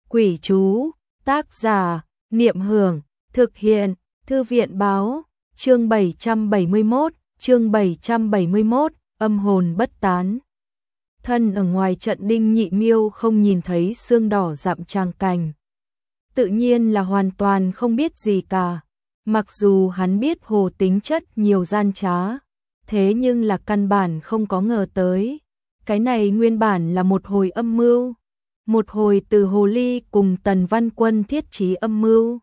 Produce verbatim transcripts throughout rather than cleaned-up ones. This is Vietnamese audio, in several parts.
Quỷ chú, tác giả, Niệm Hưởng, thực hiện, Thư viện báo, chương bảy trăm bảy mươi mốt, chương bảy trăm bảy mươi mốt, âm hồn bất tán. Thân ở ngoài trận Đinh Nhị Miêu không nhìn thấy xương đỏ dặm tràng cành. Tự nhiên là hoàn toàn không biết gì cả. Mặc dù hắn biết hồ tính chất nhiều gian trá, thế nhưng là căn bản không có ngờ tới. Cái này nguyên bản là một hồi âm mưu. Một hồi từ hồ ly cùng Tần Văn Quân thiết trí âm mưu.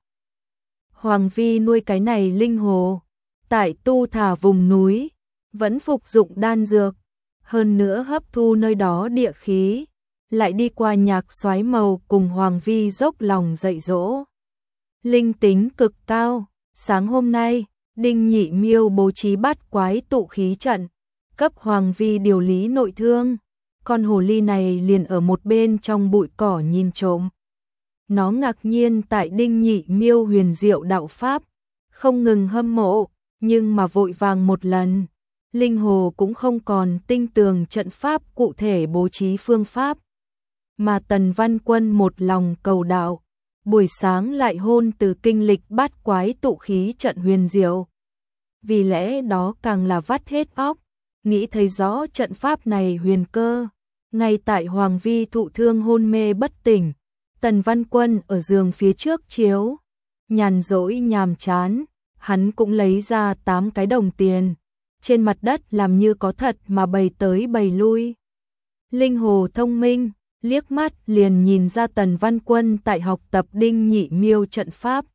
Hoàng Vi nuôi cái này linh hồ, tại tu thả vùng núi, vẫn phục dụng đan dược, hơn nữa hấp thu nơi đó địa khí, lại đi qua nhạc xoáy màu cùng Hoàng Vi dốc lòng dạy dỗ. Linh tính cực cao, sáng hôm nay, Đinh Nhị Miêu bố trí bát quái tụ khí trận, cấp Hoàng Vi điều lý nội thương. Con hồ ly này liền ở một bên trong bụi cỏ nhìn trộm. Nó ngạc nhiên tại Đinh Nhị Miêu huyền diệu đạo pháp, không ngừng hâm mộ, nhưng mà vội vàng một lần. Linh hồ cũng không còn tinh tường trận pháp cụ thể bố trí phương pháp. Mà Tần Văn Quân một lòng cầu đạo, buổi sáng lại hôn từ kinh lịch bát quái tụ khí trận huyền diệu. Vì lẽ đó càng là vắt hết óc, nghĩ thấy rõ trận pháp này huyền cơ. Ngay tại Hoàng Vi thụ thương hôn mê bất tỉnh, Tần Văn Quân ở giường phía trước chiếu, nhàn rỗi nhàm chán, hắn cũng lấy ra tám cái đồng tiền, trên mặt đất làm như có thật mà bày tới bày lui. Linh hồ thông minh, liếc mắt liền nhìn ra Tần Văn Quân tại học tập Đinh Nhị Miêu trận pháp.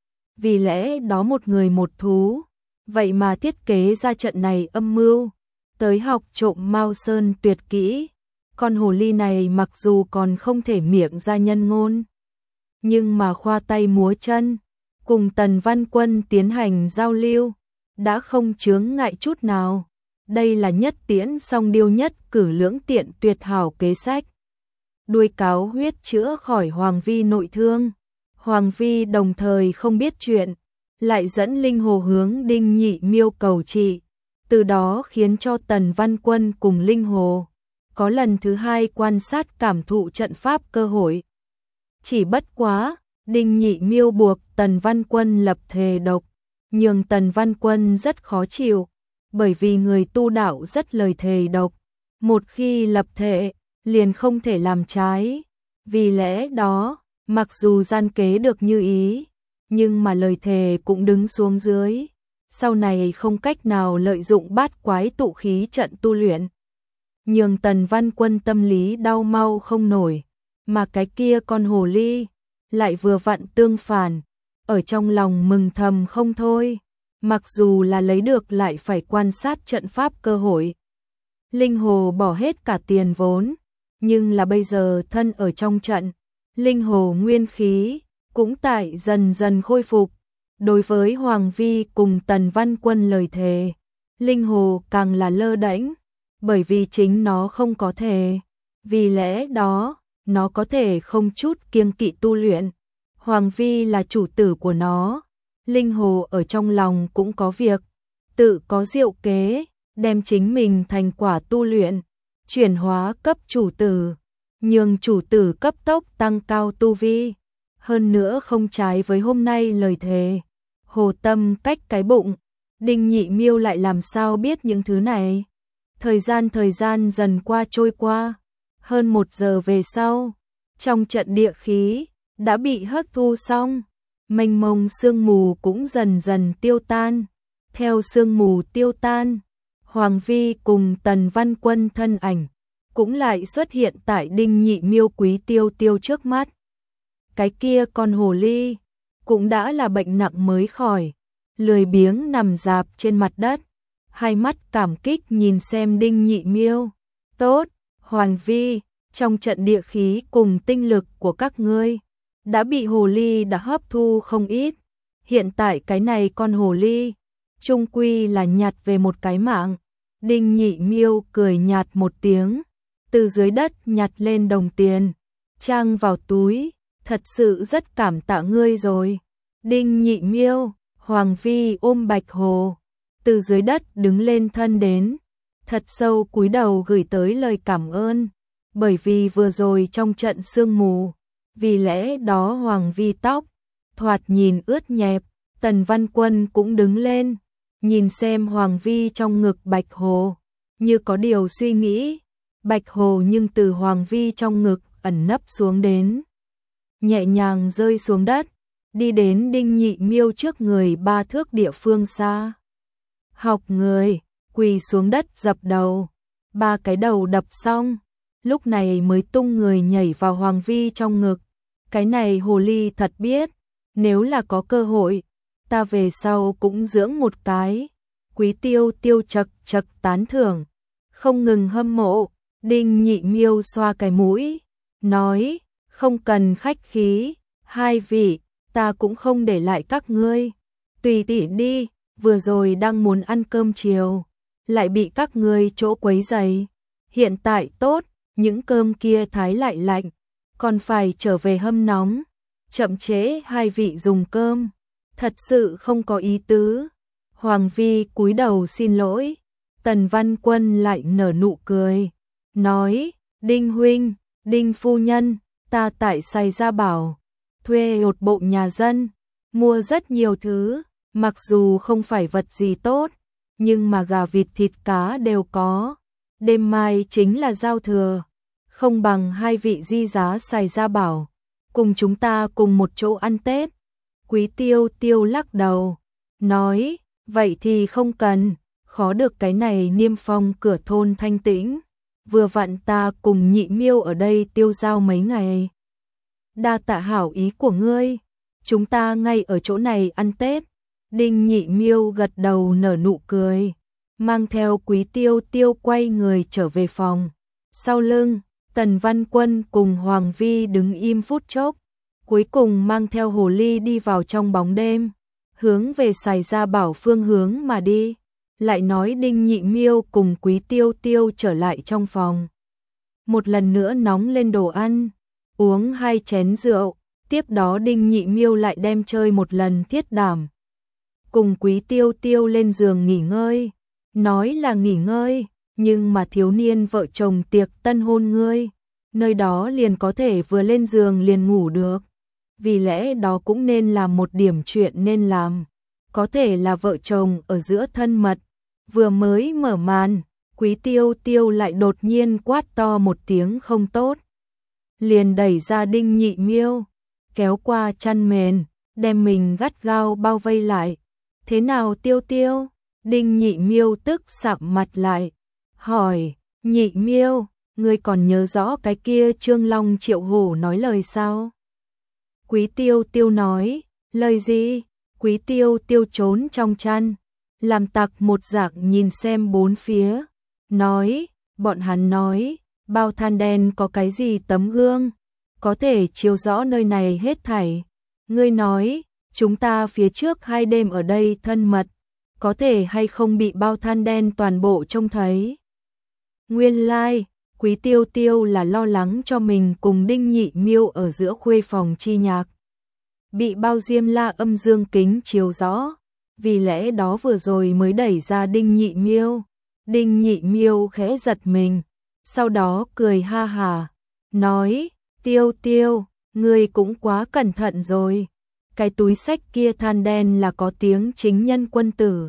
Vì lẽ đó một người một thú, vậy mà thiết kế ra trận này âm mưu, tới học trộm Mao Sơn tuyệt kỹ. Con hồ ly này mặc dù còn không thể miệng ra nhân ngôn, nhưng mà khoa tay múa chân, cùng Tần Văn Quân tiến hành giao lưu, đã không chướng ngại chút nào. Đây là nhất tiễn song điêu nhất cử lưỡng tiện tuyệt hảo kế sách. Đuôi cáo huyết chữa khỏi Hoàng Vi nội thương. Hoàng Vi đồng thời không biết chuyện, lại dẫn linh hồ hướng Đinh Nhị Miêu cầu trị, từ đó khiến cho Tần Văn Quân cùng linh hồ có lần thứ hai quan sát cảm thụ trận pháp cơ hội. Chỉ bất quá, Đinh Nhị Miêu buộc Tần Văn Quân lập thề độc, nhưng Tần Văn Quân rất khó chịu, bởi vì người tu đạo rất lời thề độc, một khi lập thệ, liền không thể làm trái. Vì lẽ đó, mặc dù gian kế được như ý, nhưng mà lời thề cũng đứng xuống dưới, sau này không cách nào lợi dụng bát quái tụ khí trận tu luyện. Nhưng Tần Văn Quân tâm lý đau mau không nổi, mà cái kia con hồ ly lại vừa vặn tương phản, ở trong lòng mừng thầm không thôi, mặc dù là lấy được lại phải quan sát trận pháp cơ hội. Linh hồ bỏ hết cả tiền vốn, nhưng là bây giờ thân ở trong trận, linh hồ nguyên khí cũng tại dần dần khôi phục. Đối với Hoàng Vi cùng Tần Văn Quân lời thề, linh hồ càng là lơ đễnh, bởi vì chính nó không có thể, vì lẽ đó, nó có thể không chút kiêng kỵ tu luyện. Hoàng Vi là chủ tử của nó, linh hồ ở trong lòng cũng có việc, tự có diệu kế, đem chính mình thành quả tu luyện, chuyển hóa cấp chủ tử, nhường chủ tử cấp tốc tăng cao tu vi, hơn nữa không trái với hôm nay lời thề. Hồ tâm cách cái bụng, Đinh Nhị Miêu lại làm sao biết những thứ này. Thời gian thời gian dần qua trôi qua, hơn một giờ về sau, trong trận địa khí đã bị hấp thu xong, mênh mông sương mù cũng dần dần tiêu tan. Theo sương mù tiêu tan, Hoàng Vi cùng Tần Văn Quân thân ảnh cũng lại xuất hiện tại Đinh Nhị Miêu quý tiêu tiêu trước mắt. Cái kia con hồ ly cũng đã là bệnh nặng mới khỏi, lười biếng nằm rạp trên mặt đất, hai mắt cảm kích nhìn xem Đinh Nhị Miêu. Tốt, Hoàng Vi, trong trận địa khí cùng tinh lực của các ngươi đã bị hồ ly đã hấp thu không ít. Hiện tại cái này con hồ ly chung quy là nhặt về một cái mạng. Đinh Nhị Miêu cười nhạt một tiếng, từ dưới đất nhặt lên đồng tiền, trang vào túi, thật sự rất cảm tạ ngươi rồi. Đinh Nhị Miêu, Hoàng Vi ôm Bạch Hồ, từ dưới đất đứng lên thân đến, thật sâu cúi đầu gửi tới lời cảm ơn, bởi vì vừa rồi trong trận sương mù, vì lẽ đó Hoàng Vi tóc thoạt nhìn ướt nhẹp. Tần Văn Quân cũng đứng lên, nhìn xem Hoàng Vi trong ngực Bạch Hồ, như có điều suy nghĩ. Bạch Hồ nhưng từ Hoàng Vi trong ngực ẩn nấp xuống đến, nhẹ nhàng rơi xuống đất, đi đến Đinh Nhị Miêu trước người ba thước địa phương xa. Học người, quỳ xuống đất dập đầu, ba cái đầu đập xong, lúc này mới tung người nhảy vào Hoàng Vi trong ngực. Cái này hồ ly thật biết, nếu là có cơ hội, ta về sau cũng dưỡng một cái. Quý Tiêu Tiêu chật chật tán thưởng, không ngừng hâm mộ. Đinh Nhị Miêu xoa cái mũi, nói, không cần khách khí, hai vị, ta cũng không để lại các ngươi. Tùy tiện đi, vừa rồi đang muốn ăn cơm chiều, lại bị các ngươi chỗ quấy rầy. Hiện tại tốt, những cơm kia thái lại lạnh, còn phải trở về hâm nóng. Chậm trễ hai vị dùng cơm, thật sự không có ý tứ. Hoàng Vi cúi đầu xin lỗi. Tần Văn Quân lại nở nụ cười, nói, Đinh huynh, Đinh phu nhân, ta tại Sài Gia Bảo thuê một bộ nhà dân, mua rất nhiều thứ, mặc dù không phải vật gì tốt, nhưng mà gà vịt thịt cá đều có. Đêm mai chính là giao thừa, không bằng hai vị di giá Sài Gia Bảo, cùng chúng ta cùng một chỗ ăn Tết. Quý Tiêu Tiêu lắc đầu, nói, vậy thì không cần, khó được cái này niêm phong cửa thôn thanh tĩnh, vừa vặn ta cùng Nhị Miêu ở đây tiêu giao mấy ngày. Đa tạ hảo ý của ngươi, chúng ta ngay ở chỗ này ăn Tết. Đinh Nhị Miêu gật đầu nở nụ cười, mang theo Quý Tiêu Tiêu quay người trở về phòng. Sau lưng, Tần Văn Quân cùng Hoàng Vi đứng im phút chốc, cuối cùng mang theo hồ ly đi vào trong bóng đêm, hướng về Sài Gia Bảo phương hướng mà đi. Lại nói Đinh Nhị Miêu cùng Quý Tiêu Tiêu trở lại trong phòng. Một lần nữa nóng lên đồ ăn, uống hai chén rượu, tiếp đó Đinh Nhị Miêu lại đem chơi một lần thiết đảm. Cùng Quý Tiêu Tiêu lên giường nghỉ ngơi, nói là nghỉ ngơi, nhưng mà thiếu niên vợ chồng tiệc tân hôn ngươi, nơi đó liền có thể vừa lên giường liền ngủ được. Vì lẽ đó cũng nên làm một điểm chuyện nên làm, có thể là vợ chồng ở giữa thân mật. Vừa mới mở màn, Quý Tiêu Tiêu lại đột nhiên quát to một tiếng không tốt, liền đẩy ra Đinh Nhị Miêu, kéo qua chăn mền, đem mình gắt gao bao vây lại. Thế nào Tiêu Tiêu? Đinh Nhị Miêu tức sạm mặt lại, hỏi, Nhị Miêu, ngươi còn nhớ rõ cái kia Trương Long Triệu Hổ nói lời sao? Quý Tiêu Tiêu nói, lời gì? Quý Tiêu Tiêu trốn trong chăn, làm tặc một dạng nhìn xem bốn phía, nói, bọn hắn nói, bao than đen có cái gì tấm gương, có thể chiếu rõ nơi này hết thảy. Ngươi nói, chúng ta phía trước hai đêm ở đây thân mật, có thể hay không bị bao than đen toàn bộ trông thấy. Nguyên lai, like, Quý Tiêu Tiêu là lo lắng cho mình cùng Đinh Nhị Miêu ở giữa khuê phòng chi nhạc, bị bao diêm la âm dương kính chiếu rõ, vì lẽ đó vừa rồi mới đẩy ra Đinh Nhị Miêu. Đinh Nhị Miêu khẽ giật mình, sau đó cười ha hà, nói, Tiêu Tiêu, ngươi cũng quá cẩn thận rồi, cái túi sách kia than đen là có tiếng chính nhân quân tử.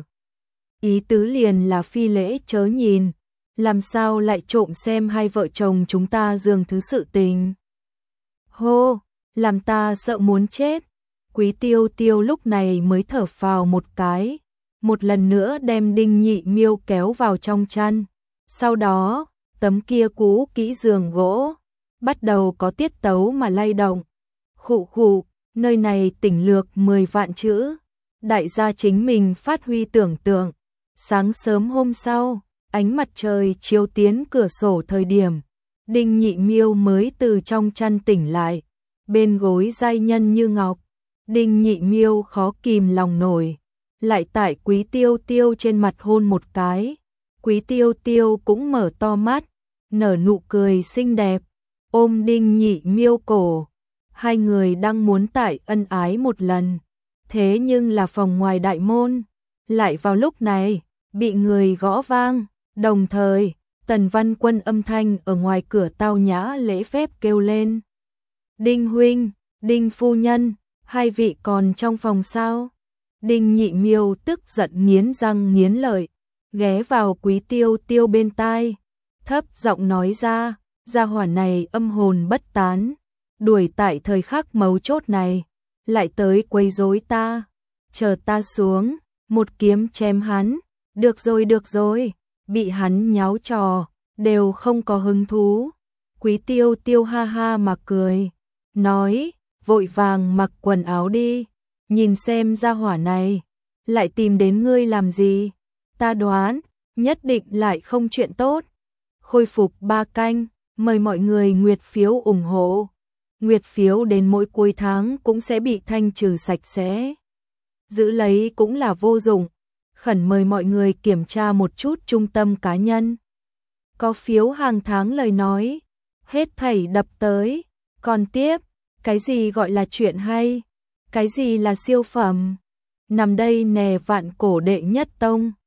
Ý tứ liền là phi lễ chớ nhìn, làm sao lại trộm xem hai vợ chồng chúng ta giường thứ sự tình. Hô, làm ta sợ muốn chết. Quý Tiêu Tiêu lúc này mới thở phào một cái, một lần nữa đem Đinh Nhị Miêu kéo vào trong chăn. Sau đó, tấm kia cũ kỹ giường gỗ, bắt đầu có tiết tấu mà lay động. Khụ khụ, nơi này tỉnh lược mười vạn chữ, đại gia chính mình phát huy tưởng tượng. Sáng sớm hôm sau, ánh mặt trời chiếu tiến cửa sổ thời điểm, Đinh Nhị Miêu mới từ trong chăn tỉnh lại, bên gối giai nhân như ngọc. Đinh Nhị Miêu khó kìm lòng nổi, lại tại Quý Tiêu Tiêu trên mặt hôn một cái. Quý Tiêu Tiêu cũng mở to mắt, nở nụ cười xinh đẹp, ôm Đinh Nhị Miêu cổ. Hai người đang muốn tại ân ái một lần, thế nhưng là phòng ngoài đại môn, lại vào lúc này, bị người gõ vang, đồng thời, Tần Văn Quân âm thanh ở ngoài cửa tao nhã lễ phép kêu lên. Đinh huynh, Đinh phu nhân, hai vị còn trong phòng sao? Đinh Nhị Miêu tức giận nghiến răng nghiến lợi, ghé vào Quý Tiêu Tiêu bên tai, thấp giọng nói ra, gia hỏa này âm hồn bất tán, đuổi tại thời khắc mấu chốt này, lại tới quấy rối ta, chờ ta xuống, một kiếm chém hắn, được rồi được rồi, bị hắn nháo trò, đều không có hứng thú. Quý Tiêu Tiêu ha ha mà cười, nói, vội vàng mặc quần áo đi, nhìn xem gia hỏa này, lại tìm đến ngươi làm gì, ta đoán, nhất định lại không chuyện tốt. Khôi phục ba canh, mời mọi người nguyệt phiếu ủng hộ. Nguyệt phiếu đến mỗi cuối tháng cũng sẽ bị thanh trừ sạch sẽ. Giữ lấy cũng là vô dụng, khẩn mời mọi người kiểm tra một chút trung tâm cá nhân. Có phiếu hàng tháng lời nói, hết thảy đập tới, còn tiếp, cái gì gọi là chuyện hay, cái gì là siêu phẩm, nằm đây nè vạn cổ đệ nhất tông.